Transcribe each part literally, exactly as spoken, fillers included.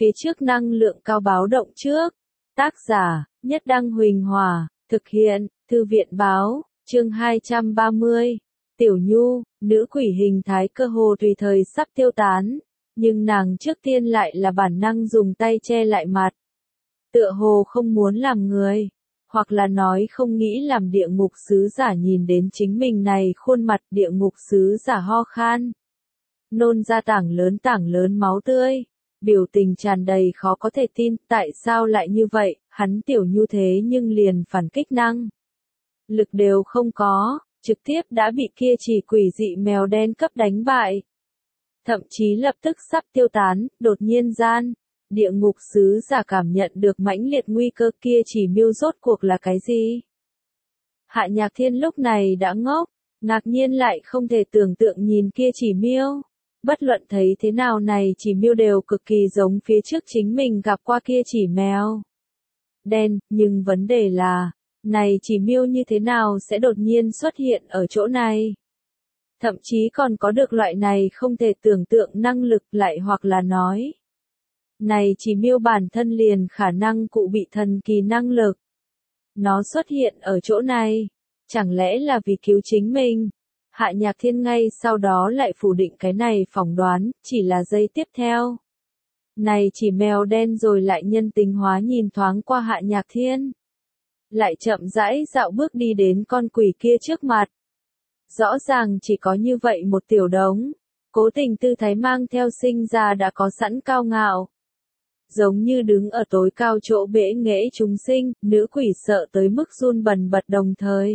phía trước năng lượng cao báo động trước. Tác giả, Nhất Đăng Huỳnh Hòa, thực hiện, Thư viện báo, chương hai trăm ba mươi. Tiểu Nhu, nữ quỷ hình thái cơ hồ tùy thời sắp tiêu tán, nhưng nàng trước tiên lại là bản năng dùng tay che lại mặt. Tựa hồ không muốn làm người, hoặc là nói không nghĩ làm địa ngục sứ giả nhìn đến chính mình này khuôn mặt. Địa ngục sứ giả ho khan, nôn ra tảng lớn tảng lớn máu tươi, biểu tình tràn đầy khó có thể tin. Tại sao lại như vậy, hắn Tiểu Nhu thế nhưng liền phản kích năng lực đều không có, trực tiếp đã bị kia chỉ quỷ dị mèo đen cấp đánh bại. Thậm chí lập tức sắp tiêu tán. Đột nhiên gian, địa ngục sứ giả cảm nhận được mãnh liệt nguy cơ. Kia chỉ miêu rốt cuộc là cái gì? Hạ Nhạc Thiên lúc này đã ngốc, ngạc nhiên lại không thể tưởng tượng nhìn kia chỉ miêu. Bất luận thấy thế nào này chỉ miêu đều cực kỳ giống phía trước chính mình gặp qua kia chỉ mèo đen, nhưng vấn đề là, này chỉ miêu như thế nào sẽ đột nhiên xuất hiện ở chỗ này? Thậm chí còn có được loại này không thể tưởng tượng năng lực, lại hoặc là nói, này chỉ miêu bản thân liền khả năng cụ bị thần kỳ năng lực. Nó xuất hiện ở chỗ này, chẳng lẽ là vì cứu chính mình? Hạ Nhạc Thiên ngay sau đó lại phủ định cái này phỏng đoán. Chỉ là giây tiếp theo, này chỉ mèo đen rồi lại nhân tính hóa nhìn thoáng qua Hạ Nhạc Thiên, lại chậm rãi dạo bước đi đến con quỷ kia trước mặt. Rõ ràng chỉ có như vậy một tiểu đống, cố tình tư thái mang theo sinh ra đã có sẵn cao ngạo. Giống như đứng ở tối cao chỗ bẽ nghễ chúng sinh, nữ quỷ sợ tới mức run bần bật đồng thời.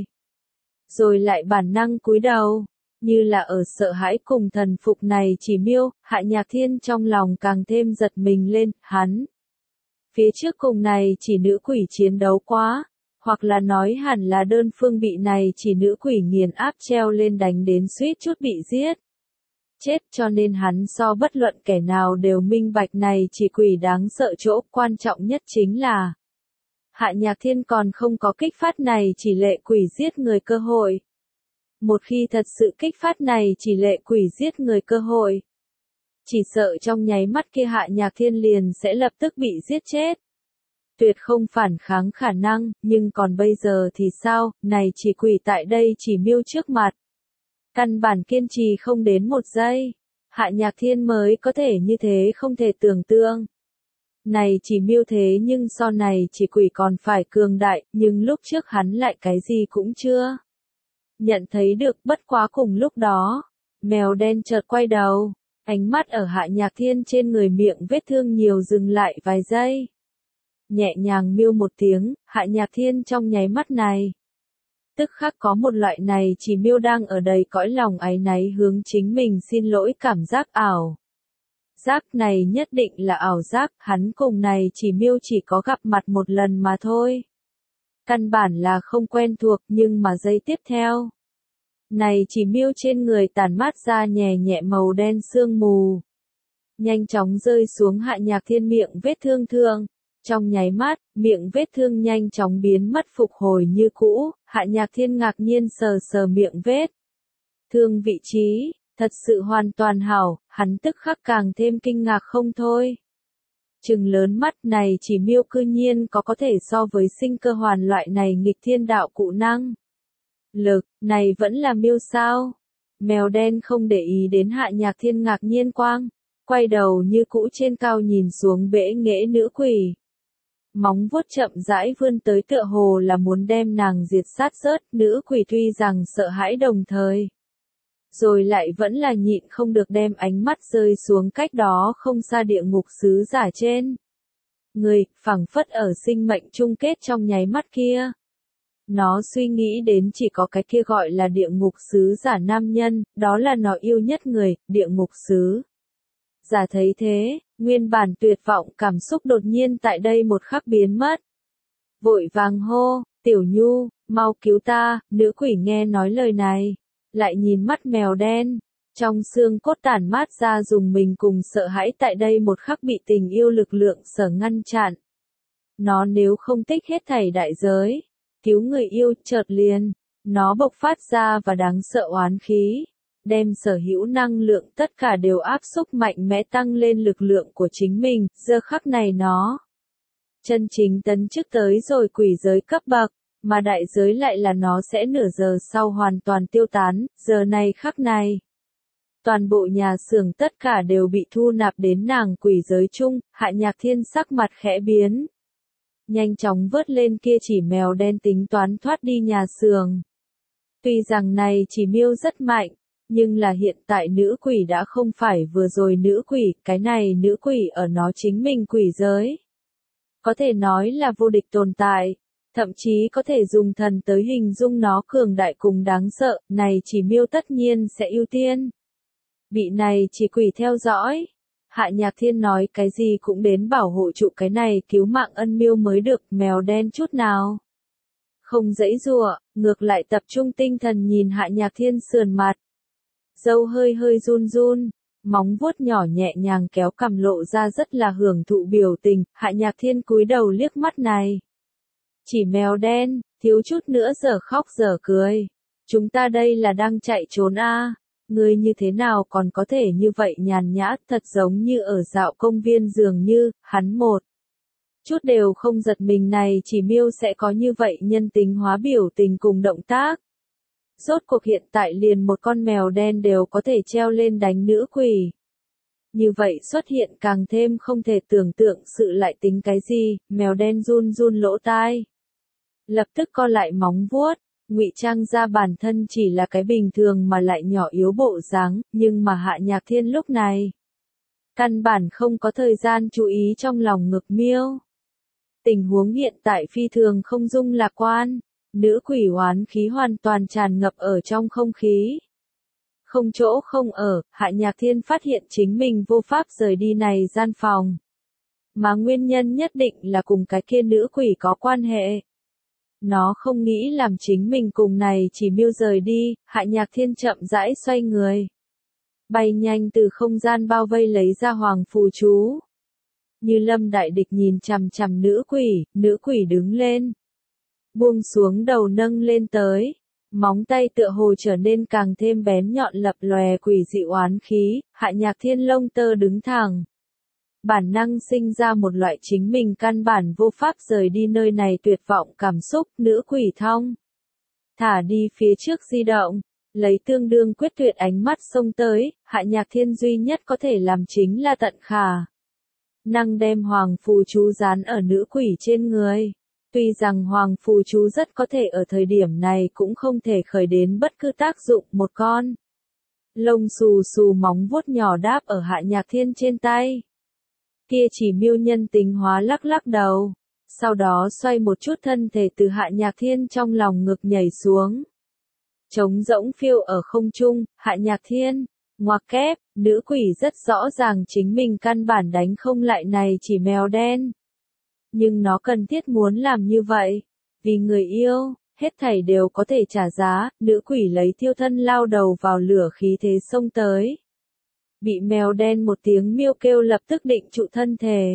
Rồi lại bản năng cúi đầu, như là ở sợ hãi cùng thần phục này chỉ miêu. Hạ Nhạc Thiên trong lòng càng thêm giật mình lên. Hắn phía trước cùng này chỉ nữ quỷ chiến đấu quá, hoặc là nói hẳn là đơn phương bị này chỉ nữ quỷ nghiền áp treo lên đánh đến suýt chút bị giết chết, cho nên hắn so bất luận kẻ nào đều minh bạch này chỉ quỷ đáng sợ chỗ. Quan trọng nhất chính là, Hạ Nhạc Thiên còn không có kích phát này chỉ lệ quỷ giết người cơ hội. Một khi thật sự kích phát này chỉ lệ quỷ giết người cơ hội, chỉ sợ trong nháy mắt kia Hạ Nhạc Thiên liền sẽ lập tức bị giết chết. Tuyệt không phản kháng khả năng. Nhưng còn bây giờ thì sao? Này chỉ quỷ tại đây chỉ miêu trước mặt, căn bản kiên trì không đến một giây. Hạ Nhạc Thiên mới có thể như thế không thể tưởng tượng. Này chỉ miêu thế nhưng so này chỉ quỷ còn phải cường đại, nhưng lúc trước hắn lại cái gì cũng chưa nhận thấy được. Bất quá cùng lúc đó, mèo đen chợt quay đầu, ánh mắt ở Hạ Nhạc Thiên trên người miệng vết thương nhiều dừng lại vài giây. Nhẹ nhàng miêu một tiếng. Hạ Nhạc Thiên trong nháy mắt này, tức khắc có một loại này chỉ miêu đang ở đầy cõi lòng áy náy hướng chính mình xin lỗi cảm giác. Ảo giác này nhất định là ảo giác. Hắn cùng này chỉ miêu chỉ có gặp mặt một lần mà thôi, căn bản là không quen thuộc. Nhưng mà giây tiếp theo, này chỉ miêu trên người tản mát ra nhẹ nhẹ màu đen sương mù, nhanh chóng rơi xuống Hạ Nhạc Thiên miệng vết thương thương. Trong nháy mắt, miệng vết thương nhanh chóng biến mất phục hồi như cũ. Hạ Nhạc Thiên ngạc nhiên sờ sờ miệng vết thương vị trí, thật sự hoàn toàn hảo. Hắn tức khắc càng thêm kinh ngạc không thôi. Trừng lớn mắt, này chỉ miêu cư nhiên có có thể so với sinh cơ hoàn loại này nghịch thiên đạo cụ năng lực, này vẫn là miêu sao? Mèo đen không để ý đến Hạ Nhạc Thiên ngạc nhiên quang, quay đầu như cũ trên cao nhìn xuống bẽ nghễ nữ quỷ. Móng vuốt chậm rãi vươn tới tựa hồ là muốn đem nàng diệt sát rớt. Nữ quỷ tuy rằng sợ hãi đồng thời, rồi lại vẫn là nhịn không được đem ánh mắt rơi xuống cách đó không xa địa ngục sứ giả trên người, phảng phất ở sinh mệnh chung kết trong nháy mắt kia. Nó suy nghĩ đến chỉ có cái kia gọi là địa ngục sứ giả nam nhân, đó là nó yêu nhất người. Địa ngục sứ giả thấy thế, nguyên bản tuyệt vọng cảm xúc đột nhiên tại đây một khắc biến mất. Vội vàng hô, Tiểu Nhu, mau cứu ta. Nữ quỷ nghe nói lời này, lại nhìn mắt mèo đen, trong xương cốt tản mát ra dùng mình cùng sợ hãi tại đây một khắc bị tình yêu lực lượng sở ngăn chặn. Nó nếu không tích hết thảy đại giới, cứu người yêu, chợt liền, nó bộc phát ra và đáng sợ oán khí. đem sở hữu năng lượng tất cả đều áp xúc mạnh mẽ tăng lên lực lượng của chính mình, giờ khắc này nó chân chính tấn chức tới rồi quỷ giới cấp bậc, mà đại giới lại là nó sẽ nửa giờ sau hoàn toàn tiêu tán, giờ này khắc này. Toàn bộ nhà xưởng tất cả đều bị thu nạp đến nàng quỷ giới chung, Hạ Nhạc Thiên sắc mặt khẽ biến. Nhanh chóng vớt lên kia chỉ mèo đen tính toán thoát đi nhà xưởng. Tuy rằng này chỉ miêu rất mạnh, nhưng là hiện tại nữ quỷ đã không phải vừa rồi nữ quỷ, cái này nữ quỷ ở nó chính mình quỷ giới. Có thể nói là vô địch tồn tại, thậm chí có thể dùng thần tới hình dung nó cường đại cùng đáng sợ, này chỉ miêu tất nhiên sẽ ưu tiên. Bị này chỉ quỷ theo dõi. Hạ Nhạc Thiên nói cái gì cũng đến bảo hộ trụ cái này cứu mạng ân miêu mới được, mèo đen chút nào không giãy giụa, ngược lại tập trung tinh thần nhìn Hạ Nhạc Thiên sườn mặt. Dâu hơi hơi run run, móng vuốt nhỏ nhẹ nhàng kéo cằm lộ ra rất là hưởng thụ biểu tình, Hạ Nhạc Thiên cúi đầu liếc mắt này. Chỉ mèo đen, thiếu chút nữa giờ khóc giờ cười. Chúng ta đây là đang chạy trốn a. Ngươi như thế nào còn có thể như vậy nhàn nhã, thật giống như ở dạo công viên dường như, hắn một chút đều không giật mình này chỉ miêu sẽ có như vậy nhân tính hóa biểu tình cùng động tác. Rốt cuộc hiện tại liền một con mèo đen đều có thể treo lên đánh nữ quỷ. Như vậy xuất hiện càng thêm không thể tưởng tượng sự lại tính cái gì, mèo đen run run lỗ tai. Lập tức co lại móng vuốt. Ngụy trang ra bản thân chỉ là cái bình thường mà lại nhỏ yếu bộ dáng, nhưng mà Hạ Nhạc Thiên lúc này căn bản không có thời gian chú ý trong lòng ngực miêu. Tình huống hiện tại phi thường không dung lạc quan, nữ quỷ oán khí hoàn toàn tràn ngập ở trong không khí. Không chỗ không ở, Hạ Nhạc Thiên phát hiện chính mình vô pháp rời đi này gian phòng. Mà nguyên nhân nhất định là cùng cái kia nữ quỷ có quan hệ. Nó không nghĩ làm chính mình cùng này chỉ miêu rời đi, Hạ Nhạc Thiên chậm rãi xoay người. Bay nhanh từ không gian bao vây lấy ra hoàng phù chú. Như lâm đại địch nhìn chằm chằm nữ quỷ, nữ quỷ đứng lên. Buông xuống đầu nâng lên tới. Móng tay tựa hồ trở nên càng thêm bén nhọn lập lòe quỷ dị oán khí, Hạ Nhạc Thiên lông tơ đứng thẳng. Bản năng sinh ra một loại chính mình căn bản vô pháp rời đi nơi này tuyệt vọng cảm xúc, nữ quỷ thong. Thả đi phía trước di động, lấy tương đương quyết tuyệt ánh mắt xông tới, Hạ Nhạc Thiên duy nhất có thể làm chính là tận khả năng đem hoàng phù chú dán ở nữ quỷ trên người. Tuy rằng hoàng phù chú rất có thể ở thời điểm này cũng không thể khởi đến bất cứ tác dụng, một con lông xù xù móng vuốt nhỏ đáp ở Hạ Nhạc Thiên trên tay. Kia chỉ miêu nhân tính hóa lắc lắc đầu, sau đó xoay một chút thân thể từ Hạ Nhạc Thiên trong lòng ngực nhảy xuống. Trống rỗng phiêu ở không trung, Hạ Nhạc Thiên, ngoặc kép, nữ quỷ rất rõ ràng chính mình căn bản đánh không lại này chỉ mèo đen. Nhưng nó cần thiết muốn làm như vậy, vì người yêu, hết thảy đều có thể trả giá, nữ quỷ lấy thiêu thân lao đầu vào lửa khí thế xông tới. Bị mèo đen một tiếng miêu kêu lập tức định trụ thân thể.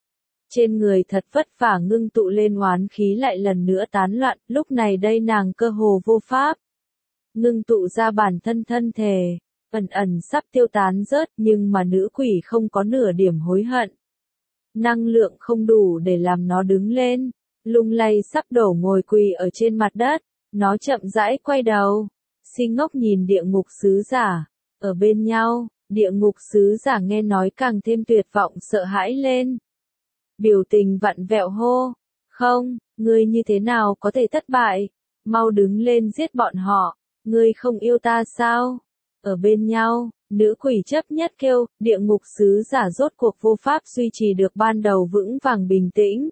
Trên người thật vất vả ngưng tụ lên oán khí lại lần nữa tán loạn, lúc này đây nàng cơ hồ vô pháp. Ngưng tụ ra bản thân thân thể, ẩn ẩn sắp tiêu tán rớt nhưng mà nữ quỷ không có nửa điểm hối hận. Năng lượng không đủ để làm nó đứng lên, lung lay sắp đổ ngồi quỳ ở trên mặt đất, nó chậm rãi quay đầu, si ngốc nhìn địa ngục sứ giả, ở bên nhau. Địa ngục sứ giả nghe nói càng thêm tuyệt vọng sợ hãi lên. Biểu tình vặn vẹo hô. Không, ngươi như thế nào có thể thất bại? Mau đứng lên giết bọn họ. Ngươi không yêu ta sao? Ở bên nhau, nữ quỷ chấp nhất kêu, địa ngục sứ giả rốt cuộc vô pháp duy trì được ban đầu vững vàng bình tĩnh.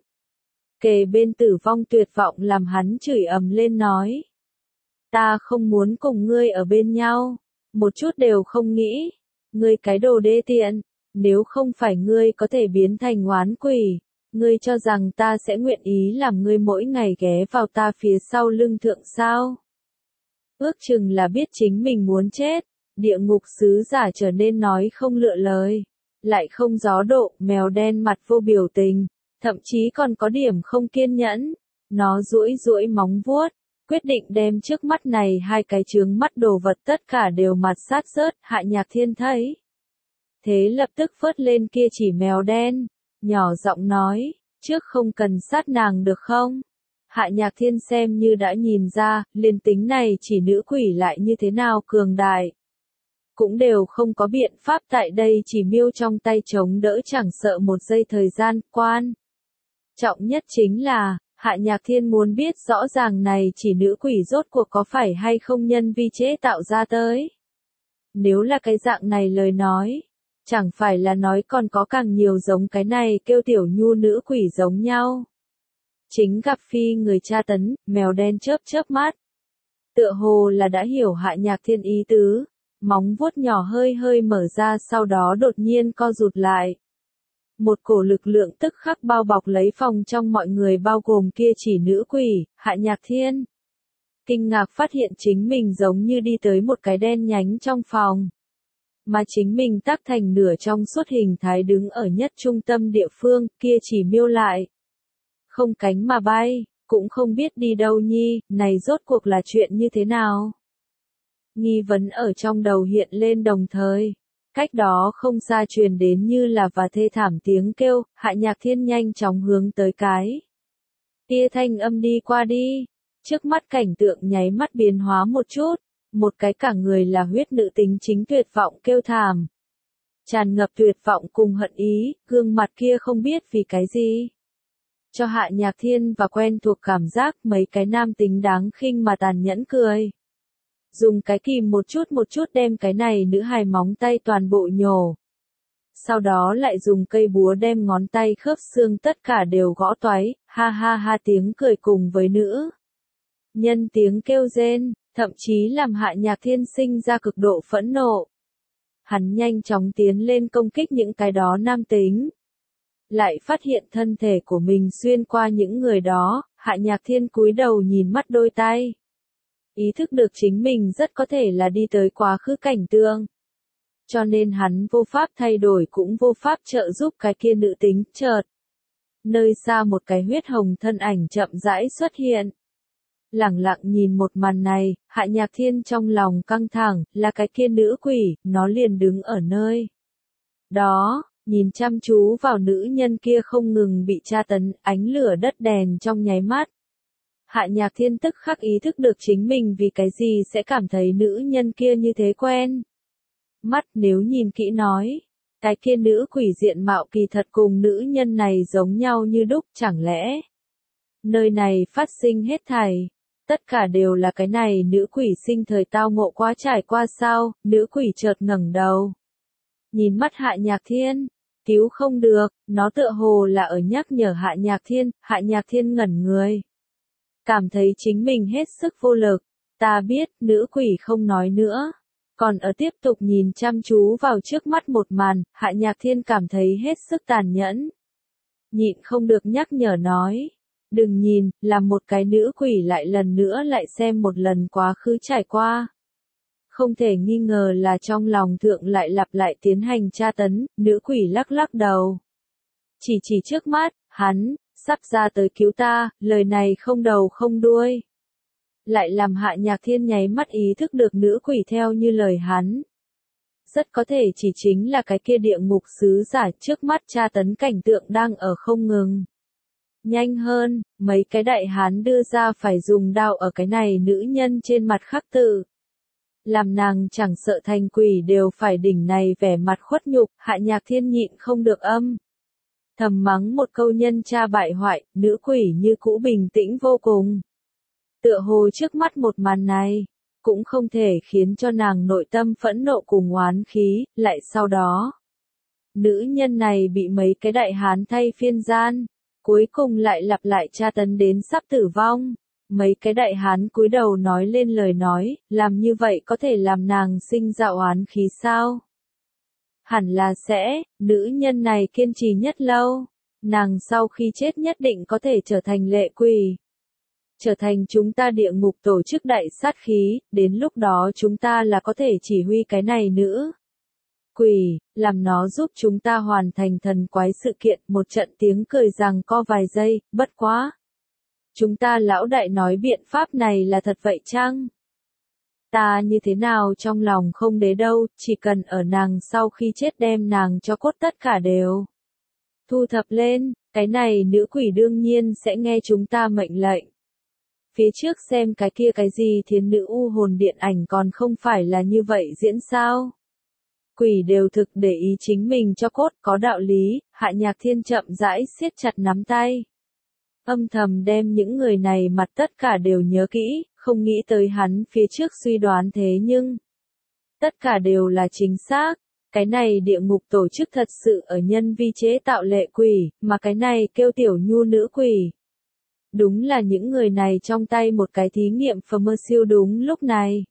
Kề bên tử vong tuyệt vọng làm hắn chửi ầm lên nói. Ta không muốn cùng ngươi ở bên nhau. Một chút đều không nghĩ. Ngươi cái đồ đê tiện, nếu không phải ngươi có thể biến thành oán quỷ, ngươi cho rằng ta sẽ nguyện ý làm ngươi mỗi ngày ghé vào ta phía sau lưng thượng sao? Ước chừng là biết chính mình muốn chết, địa ngục sứ giả trở nên nói không lựa lời, lại không gió độ, mèo đen mặt vô biểu tình, thậm chí còn có điểm không kiên nhẫn, nó duỗi duỗi móng vuốt, quyết định đem trước mắt này hai cái chướng mắt đồ vật tất cả đều mặt sát rớt. Hạ Nhạc Thiên thấy thế lập tức phớt lên kia chỉ mèo đen, nhỏ giọng nói, trước không cần sát nàng được không? Hạ Nhạc Thiên xem như đã nhìn ra, liền tính này chỉ nữ quỷ lại như thế nào cường đại. Cũng đều không có biện pháp tại đây chỉ miêu trong tay chống đỡ chẳng sợ một giây thời gian, quan. Trọng nhất chính là, Hạ Nhạc Thiên muốn biết rõ ràng này chỉ nữ quỷ rốt cuộc có phải hay không nhân vi chế tạo ra tới. Nếu là cái dạng này lời nói, chẳng phải là nói còn có càng nhiều giống cái này kêu tiểu nhu nữ quỷ giống nhau. Chính gặp phi người tra tấn, mèo đen chớp chớp mắt. Tựa hồ là đã hiểu Hạ Nhạc Thiên ý tứ, móng vuốt nhỏ hơi hơi mở ra sau đó đột nhiên co rụt lại. Một cổ lực lượng tức khắc bao bọc lấy phòng trong mọi người bao gồm kia chỉ nữ quỷ, Hạ Nhạc Thiên. Kinh ngạc phát hiện chính mình giống như đi tới một cái đen nhánh trong phòng. Mà chính mình tác thành nửa trong suốt hình thái đứng ở nhất trung tâm địa phương, kia chỉ miêu lại. Không cánh mà bay, cũng không biết đi đâu nhi, này rốt cuộc là chuyện như thế nào? Nghi vấn ở trong đầu hiện lên đồng thời. Cách đó không xa truyền đến như là và thê thảm tiếng kêu, Hạ Nhạc Thiên nhanh chóng hướng tới cái. Kia thanh âm đi qua đi, trước mắt cảnh tượng nháy mắt biến hóa một chút, một cái cả người là huyết nữ tính chính tuyệt vọng kêu thảm. Tràn ngập tuyệt vọng cùng hận ý, gương mặt kia không biết vì cái gì. Cho Hạ Nhạc Thiên và quen thuộc cảm giác mấy cái nam tính đáng khinh mà tàn nhẫn cười. Dùng cái kìm một chút một chút đem cái này nữ hài móng tay toàn bộ nhổ. Sau đó lại dùng cây búa đem ngón tay khớp xương tất cả đều gõ toái, ha ha ha tiếng cười cùng với nữ. Nhân tiếng kêu rên, thậm chí làm Hạ Nhạc Thiên sinh ra cực độ phẫn nộ. Hắn nhanh chóng tiến lên công kích những cái đó nam tính. Lại phát hiện thân thể của mình xuyên qua những người đó, Hạ Nhạc Thiên cúi đầu nhìn mắt đôi tay. Ý thức được chính mình rất có thể là đi tới quá khứ cảnh tượng. Cho nên hắn vô pháp thay đổi cũng vô pháp trợ giúp cái kia nữ tính, chợt. Nơi xa một cái huyết hồng thân ảnh chậm rãi xuất hiện. Lẳng lặng nhìn một màn này, Hạ Nhạc Thiên trong lòng căng thẳng, là cái kia nữ quỷ, nó liền đứng ở nơi đó, nhìn chăm chú vào nữ nhân kia không ngừng bị tra tấn, ánh lửa đất đèn trong nháy mắt. Hạ Nhạc Thiên tức khắc ý thức được chính mình vì cái gì sẽ cảm thấy nữ nhân kia như thế quen. Mắt nếu nhìn kỹ nói, cái kia nữ quỷ diện mạo kỳ thật cùng nữ nhân này giống nhau như đúc, chẳng lẽ nơi này phát sinh hết thảy, tất cả đều là cái này nữ quỷ sinh thời tao ngộ quá trải qua sao? Nữ quỷ chợt ngẩng đầu, nhìn mắt Hạ Nhạc Thiên, cứu không được, nó tựa hồ là ở nhắc nhở Hạ Nhạc Thiên. Hạ Nhạc Thiên ngẩn người, cảm thấy chính mình hết sức vô lực. Ta biết, nữ quỷ không nói nữa, còn ở tiếp tục nhìn chăm chú vào trước mắt một màn. Hạ Nhạc Thiên cảm thấy hết sức tàn nhẫn, nhịn không được nhắc nhở nói, đừng nhìn, là một cái nữ quỷ lại lần nữa lại xem một lần quá khứ trải qua. Không thể nghi ngờ là trong lòng thượng lại lặp lại tiến hành tra tấn. Nữ quỷ lắc lắc đầu, chỉ chỉ trước mắt, hắn sắp ra tới cứu ta, lời này không đầu không đuôi. Lại làm Hạ Nhạc Thiên nháy mắt ý thức được nữ quỷ theo như lời hắn. Rất có thể chỉ chính là cái kia địa ngục sứ giả, trước mắt tra tấn cảnh tượng đang ở không ngừng. Nhanh hơn, mấy cái đại hán đưa ra phải dùng đao ở cái này nữ nhân trên mặt khắc tự. Làm nàng chẳng sợ thành quỷ đều phải đỉnh này vẻ mặt khuất nhục. Hạ Nhạc Thiên nhịn không được âm thầm mắng một câu nhân cha bại hoại. Nữ quỷ như cũ bình tĩnh vô cùng. Tựa hồ trước mắt một màn này, cũng không thể khiến cho nàng nội tâm phẫn nộ cùng oán khí. Lại sau đó, nữ nhân này bị mấy cái đại hán thay phiên gian, cuối cùng lại lặp lại tra tấn đến sắp tử vong. Mấy cái đại hán cúi đầu nói lên lời nói, làm như vậy có thể làm nàng sinh ra oán khí sao? Hẳn là sẽ, nữ nhân này kiên trì nhất lâu, nàng sau khi chết nhất định có thể trở thành lệ quỷ. Trở thành chúng ta địa ngục tổ chức đại sát khí, đến lúc đó chúng ta là có thể chỉ huy cái này nữ quỷ, làm nó giúp chúng ta hoàn thành thần quái sự kiện. Một trận tiếng cười rằng co vài giây, bất quá. chúng ta lão đại nói biện pháp này là thật vậy chăng? Ta như thế nào trong lòng không đế đâu, chỉ cần ở nàng sau khi chết đem nàng cho cốt tất cả đều thu thập lên, cái này nữ quỷ đương nhiên sẽ nghe chúng ta mệnh lệnh. Phía trước xem cái kia cái gì thiến nữ u hồn điện ảnh còn không phải là như vậy diễn sao? Quỷ đều thực để ý chính mình cho cốt có đạo lý, Hạ Nhạc Thiên chậm rãi siết chặt nắm tay. Âm thầm đem những người này mặt tất cả đều nhớ kỹ, không nghĩ tới hắn phía trước suy đoán thế nhưng tất cả đều là chính xác. Cái này địa ngục tổ chức thật sự ở nhân vi chế tạo lệ quỷ, mà cái này kêu tiểu nhu nữ quỷ. Đúng là những người này trong tay một cái thí nghiệm phờ siêu đúng lúc này.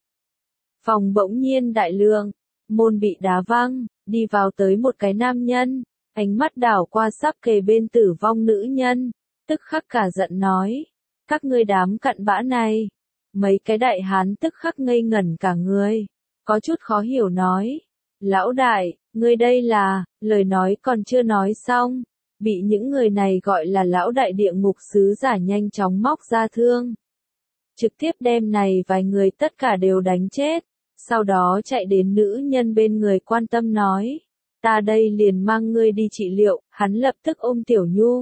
Phòng bỗng nhiên đại lượng, môn bị đá văng, đi vào tới một cái nam nhân, ánh mắt đảo qua sắp kề bên tử vong nữ nhân, tức khắc cả giận nói, các ngươi đám cặn bã này. Mấy cái đại hán tức khắc ngây ngẩn cả người, có chút khó hiểu nói, lão đại, ngươi đây là, lời nói còn chưa nói xong, bị những người này gọi là lão đại địa ngục sứ giả nhanh chóng móc ra thương. Trực tiếp đem này vài người tất cả đều đánh chết, sau đó chạy đến nữ nhân bên người quan tâm nói, ta đây liền mang ngươi đi trị liệu, hắn lập tức ôm Tiểu Nhu.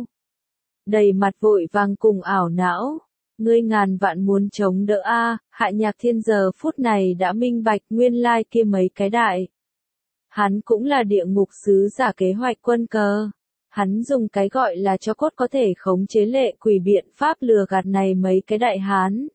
Đầy mặt vội vàng cùng ảo não, ngươi ngàn vạn muốn chống đỡ a. Hạ Nhạc Thiên giờ phút này đã minh bạch nguyên lai kia mấy cái đại. Hắn cũng là địa ngục sứ giả kế hoạch quân cờ. Hắn dùng cái gọi là cho cốt có thể khống chế lệ quỷ biện pháp lừa gạt này mấy cái đại hán.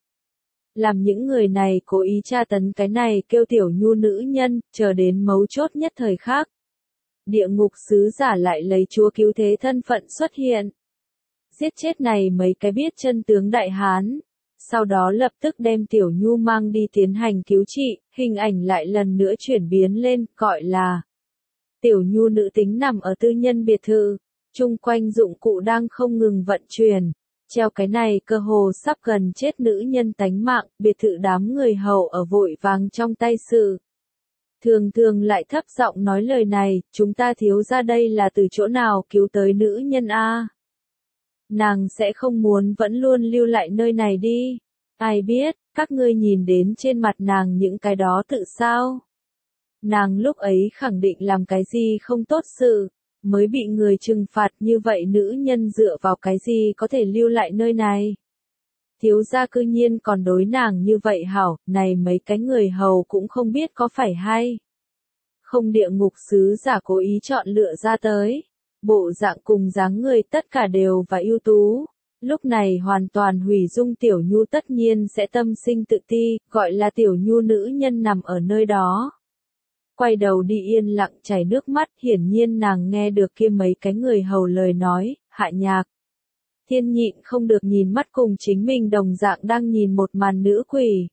Làm những người này cố ý tra tấn cái này kêu Tiểu Nhu nữ nhân, chờ đến mấu chốt nhất thời khắc. Địa ngục sứ giả lại lấy chúa cứu thế thân phận xuất hiện. Giết chết này mấy cái biết chân tướng đại hán. Sau đó lập tức đem Tiểu Nhu mang đi tiến hành cứu trị, hình ảnh lại lần nữa chuyển biến lên, gọi là Tiểu Nhu nữ tính nằm ở tư nhân biệt thự, chung quanh dụng cụ đang không ngừng vận chuyển, treo cái này cơ hồ sắp gần chết nữ nhân tánh mạng, biệt thự đám người hầu ở vội vàng trong tay sự. Thường thường lại thấp giọng nói lời này, chúng ta thiếu ra đây là từ chỗ nào cứu tới nữ nhân a? Nàng sẽ không muốn vẫn luôn lưu lại nơi này đi. Ai biết, các ngươi nhìn đến trên mặt nàng những cái đó tự sao? Nàng lúc ấy khẳng định làm cái gì không tốt sự, mới bị người trừng phạt như vậy nữ nhân dựa vào cái gì có thể lưu lại nơi này. Thiếu gia cư nhiên còn đối nàng như vậy hảo, này mấy cái người hầu cũng không biết có phải hay. Không địa ngục sứ giả cố ý chọn lựa ra tới. Bộ dạng cùng dáng người tất cả đều và ưu tú. Lúc này hoàn toàn hủy dung Tiểu Nhu tất nhiên sẽ tâm sinh tự ti, gọi là Tiểu Nhu nữ nhân nằm ở nơi đó. Quay đầu đi yên lặng chảy nước mắt, hiển nhiên nàng nghe được kia mấy cái người hầu lời nói, Hạ Nhạc Thiên nhịn không được nhìn mắt cùng chính mình đồng dạng đang nhìn một màn nữ quỷ.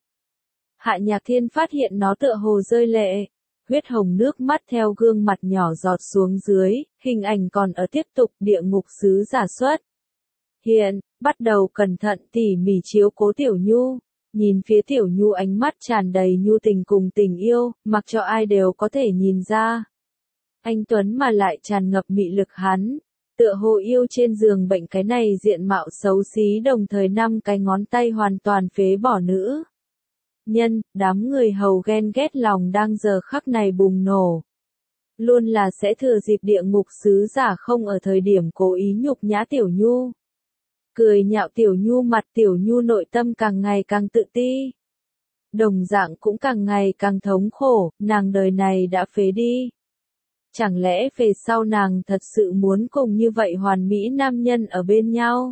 Hạ Nhạc Thiên phát hiện nó tựa hồ rơi lệ. Huyết hồng nước mắt theo gương mặt nhỏ giọt xuống dưới, hình ảnh còn ở tiếp tục địa ngục sứ giả xuất. Hiện, bắt đầu cẩn thận tỉ mỉ chiếu cố Tiểu Nhu, nhìn phía Tiểu Nhu ánh mắt tràn đầy nhu tình cùng tình yêu, mặc cho ai đều có thể nhìn ra. Anh Tuấn mà lại tràn ngập mị lực hắn, tựa hồ yêu trên giường bệnh cái này diện mạo xấu xí đồng thời năm cái ngón tay hoàn toàn phế bỏ nữ. Nhân, đám người hầu ghen ghét lòng đang giờ khắc này bùng nổ. Luôn là sẽ thừa dịp địa ngục sứ giả không ở thời điểm cố ý nhục nhã Tiểu Nhu. Cười nhạo Tiểu Nhu mặt Tiểu Nhu nội tâm càng ngày càng tự ti. Đồng dạng cũng càng ngày càng thống khổ, nàng đời này đã phế đi. Chẳng lẽ về sau nàng thật sự muốn cùng như vậy hoàn mỹ nam nhân ở bên nhau?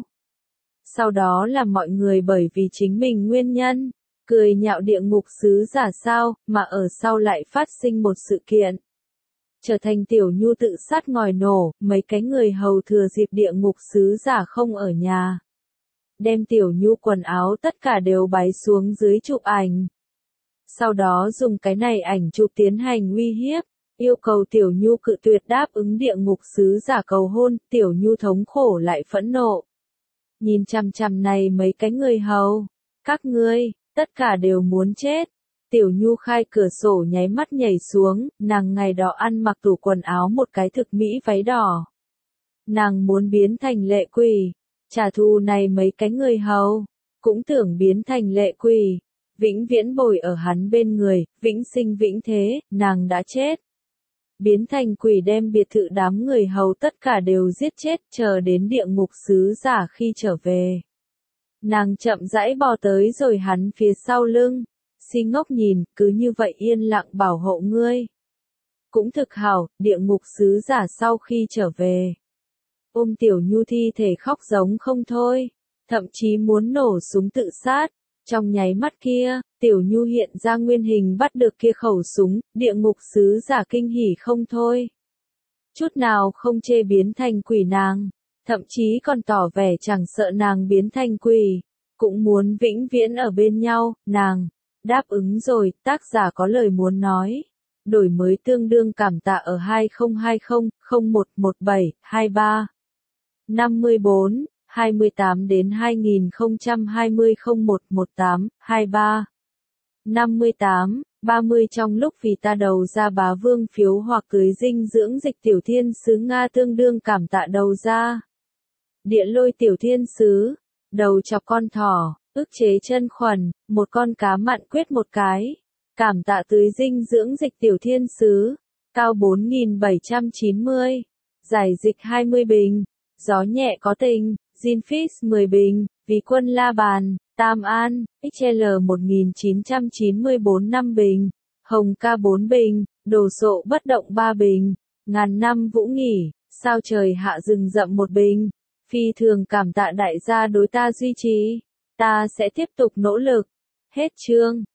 Sau đó là mọi người bởi vì chính mình nguyên nhân. Cười nhạo địa ngục sứ giả sao, mà ở sau lại phát sinh một sự kiện. Trở thành Tiểu Nhu tự sát ngòi nổ, mấy cái người hầu thừa dịp địa ngục sứ giả không ở nhà. Đem Tiểu Nhu quần áo tất cả đều bái xuống dưới chụp ảnh. Sau đó dùng cái này ảnh chụp tiến hành uy hiếp, yêu cầu Tiểu Nhu cự tuyệt đáp ứng địa ngục sứ giả cầu hôn, Tiểu Nhu thống khổ lại phẫn nộ. Nhìn chằm chằm này mấy cái người hầu, các ngươi. Tất cả đều muốn chết. Tiểu Nhu khai cửa sổ nháy mắt nhảy xuống, nàng ngày đó ăn mặc tủ quần áo một cái thực mỹ váy đỏ. Nàng muốn biến thành lệ quỷ. trả thù này mấy cái người hầu, cũng tưởng biến thành lệ quỷ, vĩnh viễn bồi ở hắn bên người, vĩnh sinh vĩnh thế, nàng đã chết. Biến thành quỷ đem biệt thự đám người hầu tất cả đều giết chết, chờ đến địa ngục sứ giả khi trở về. Nàng chậm rãi bò tới rồi hắn phía sau lưng, si ngốc nhìn, cứ như vậy yên lặng bảo hộ ngươi. Cũng thực hảo, địa ngục sứ giả sau khi trở về. Ôm Tiểu Nhu thi thể khóc giống không thôi, thậm chí muốn nổ súng tự sát. Trong nháy mắt kia, Tiểu Nhu hiện ra nguyên hình bắt được kia khẩu súng, địa ngục sứ giả kinh hỉ không thôi. Chút nào không chê biến thành quỷ nàng, thậm chí còn tỏ vẻ chẳng sợ nàng biến thành quỷ, cũng muốn vĩnh viễn ở bên nhau, nàng đáp ứng rồi, tác giả có lời muốn nói. Đổi mới tương đương cảm tạ ở hai không hai không, không một một bảy, hai ba, năm bốn, hai tám đến hai không hai không không một một tám, hai ba, năm tám, ba mươi trong lúc vì ta đầu ra bá vương phiếu hoặc cưới dinh dưỡng dịch tiểu thiên sứ Nga tương đương cảm tạ đầu ra. Địa lôi tiểu thiên sứ, đầu chọc con thỏ, ức chế chân khuẩn, một con cá mặn quyết một cái. Cảm tạ tưới dinh dưỡng dịch tiểu thiên sứ, cao bốn nghìn bảy trăm chín mươi, giải dịch hai mươi bình, gió nhẹ có tình, Zinfix mười bình, vì quân La Bàn, Tam An, ích lờ một nghìn chín trăm chín mươi tư năm bình, Hồng ca bốn bình, đồ sộ bất động ba bình, ngàn năm vũ nghỉ, sao trời hạ rừng rậm một bình, phi thường cảm tạ đại gia đối ta duy trì, ta sẽ tiếp tục nỗ lực. Hết chương.